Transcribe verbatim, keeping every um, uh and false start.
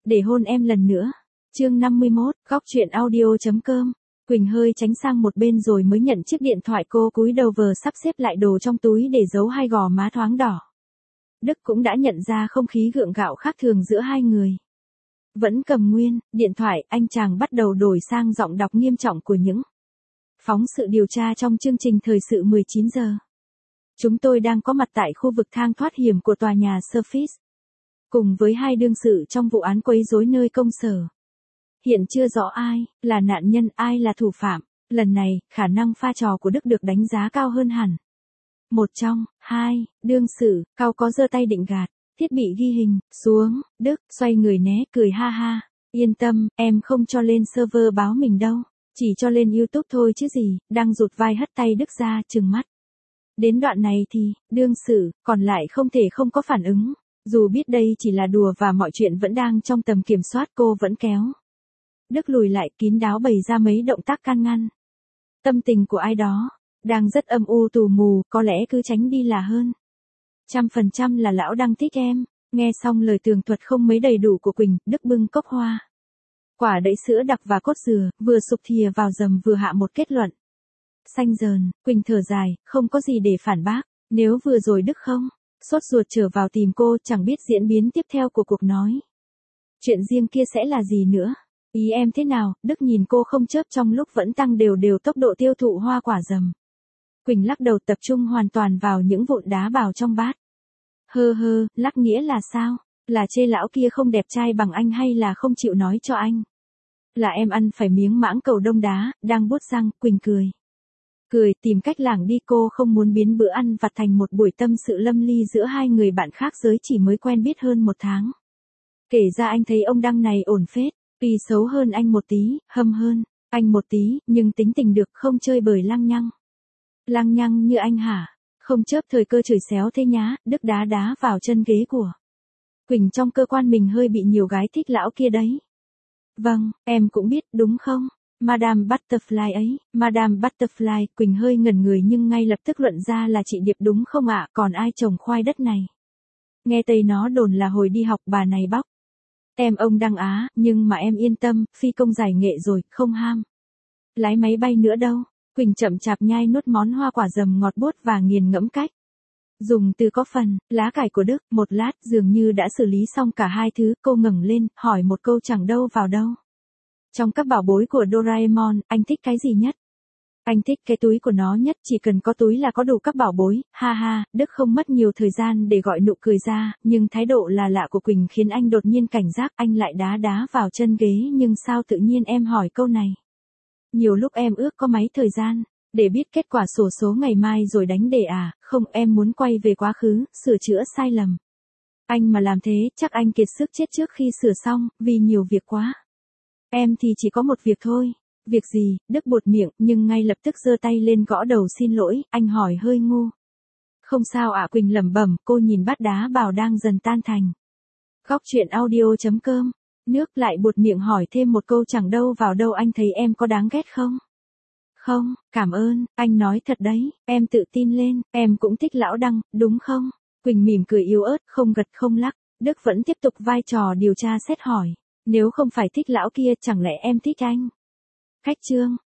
để hôn em lần nữa. Chương năm mươi mốt, góc truyện audio.com. Quỳnh hơi tránh sang một bên rồi mới nhận chiếc điện thoại, cô cúi đầu vờ sắp xếp lại đồ trong túi để giấu hai gò má thoáng đỏ. Đức cũng đã nhận ra không khí gượng gạo khác thường giữa hai người. Vẫn cầm nguyên, điện thoại, anh chàng bắt đầu đổi sang giọng đọc nghiêm trọng của những phóng sự điều tra trong chương trình thời sự mười chín giờ. Chúng tôi đang có mặt tại khu vực thang thoát hiểm của tòa nhà Surface, cùng với hai đương sự trong vụ án quấy rối nơi công sở. Hiện chưa rõ ai là nạn nhân, ai là thủ phạm. Lần này, khả năng pha trò của Đức được đánh giá cao hơn hẳn. Một trong hai đương sự, Cao có giơ tay định gạt thiết bị ghi hình xuống. Đức xoay người né, cười ha ha. Yên tâm, em không cho lên server báo mình đâu. Chỉ cho lên YouTube thôi chứ gì. Đang rụt vai hất tay Đức ra, trừng mắt. Đến đoạn này thì, đương sự, còn lại không thể không có phản ứng. Dù biết đây chỉ là đùa và mọi chuyện vẫn đang trong tầm kiểm soát, cô vẫn kéo Đức lùi lại, kín đáo bày ra mấy động tác can ngăn. Tâm tình của ai đó đang rất âm u tù mù, có lẽ cứ tránh đi là hơn. Trăm phần trăm là lão đang thích em. Nghe xong lời tường thuật không mấy đầy đủ của Quỳnh, Đức bưng cốc hoa, quả đẫy sữa đặc và cốt dừa, vừa sụp thìa vào dầm vừa hạ một kết luận xanh dờn. Quỳnh thở dài, không có gì để phản bác. Nếu vừa rồi Đức không sốt ruột trở vào tìm cô, chẳng biết diễn biến tiếp theo của cuộc nói chuyện riêng kia sẽ là gì nữa. Ý em thế nào? Đức nhìn cô không chớp trong lúc vẫn tăng đều đều tốc độ tiêu thụ hoa quả dầm. Quỳnh lắc đầu, tập trung hoàn toàn vào những vụn đá bào trong bát. Hơ hơ, lắc nghĩa là sao? Là chê lão kia không đẹp trai bằng anh hay là không chịu nói cho anh? Là em ăn phải miếng mãng cầu đông đá. Đang buốt răng, Quỳnh cười. Cười, tìm cách lảng đi, cô không muốn biến bữa ăn vặt thành một buổi tâm sự lâm ly giữa hai người bạn khác giới chỉ mới quen biết hơn một tháng. Kể ra anh thấy ông Đăng này ổn phết. Tuy xấu hơn anh một tí, hâm hơn anh một tí, nhưng tính tình được, không chơi bời lăng nhăng. Lăng nhăng như anh hả? Không chớp thời cơ chửi xéo thế nhá. Đức đá đá vào chân ghế của Quỳnh, trong cơ quan mình hơi bị nhiều gái thích lão kia đấy. Vâng, em cũng biết, đúng không? Madame Butterfly ấy, Madame Butterfly. Quỳnh hơi ngẩn người nhưng ngay lập tức luận ra là chị Điệp đúng không ạ? Còn ai trồng khoai đất này? Nghe tây nó đồn là hồi đi học bà này bóc em ông Đăng Á, nhưng mà em yên tâm, phi công giải nghệ rồi, không ham lái máy bay nữa đâu. Quỳnh chậm chạp nhai nuốt món hoa quả dầm ngọt buốt và nghiền ngẫm cách dùng từ có phần lá cải của Đức. Một lát, dường như đã xử lý xong cả hai thứ, cô ngẩng lên, hỏi một câu chẳng đâu vào đâu. Trong các bảo bối của Doraemon, anh thích cái gì nhất? Anh thích cái túi của nó nhất, chỉ cần có túi là có đủ các bảo bối. Ha ha. Đức không mất nhiều thời gian để gọi nụ cười ra, nhưng thái độ là lạ của Quỳnh khiến anh đột nhiên cảnh giác. Anh lại đá đá vào chân ghế. Nhưng sao tự nhiên em hỏi câu này? Nhiều lúc em ước có mấy thời gian để biết kết quả xổ số ngày mai rồi đánh đề à? Không, em muốn quay về quá khứ, sửa chữa sai lầm. Anh mà làm thế, chắc anh kiệt sức chết trước khi sửa xong, vì nhiều việc quá. Em thì chỉ có một việc thôi. Việc gì? Đức buột miệng, nhưng ngay lập tức giơ tay lên gõ đầu xin lỗi. Anh hỏi hơi ngu. Không sao ạ. Quỳnh lẩm bẩm, cô nhìn bát đá bào đang dần tan thành. Góc truyện audio.com. Nước lại buột miệng hỏi thêm một câu chẳng đâu vào đâu, anh thấy em có đáng ghét không? Không, cảm ơn, anh nói thật đấy. Em tự tin lên, em cũng thích lão Đăng, đúng không? Quỳnh mỉm cười yếu ớt, không gật không lắc. Đức vẫn tiếp tục vai trò điều tra xét hỏi. Nếu không phải thích lão kia, chẳng lẽ em thích anh? Cách chương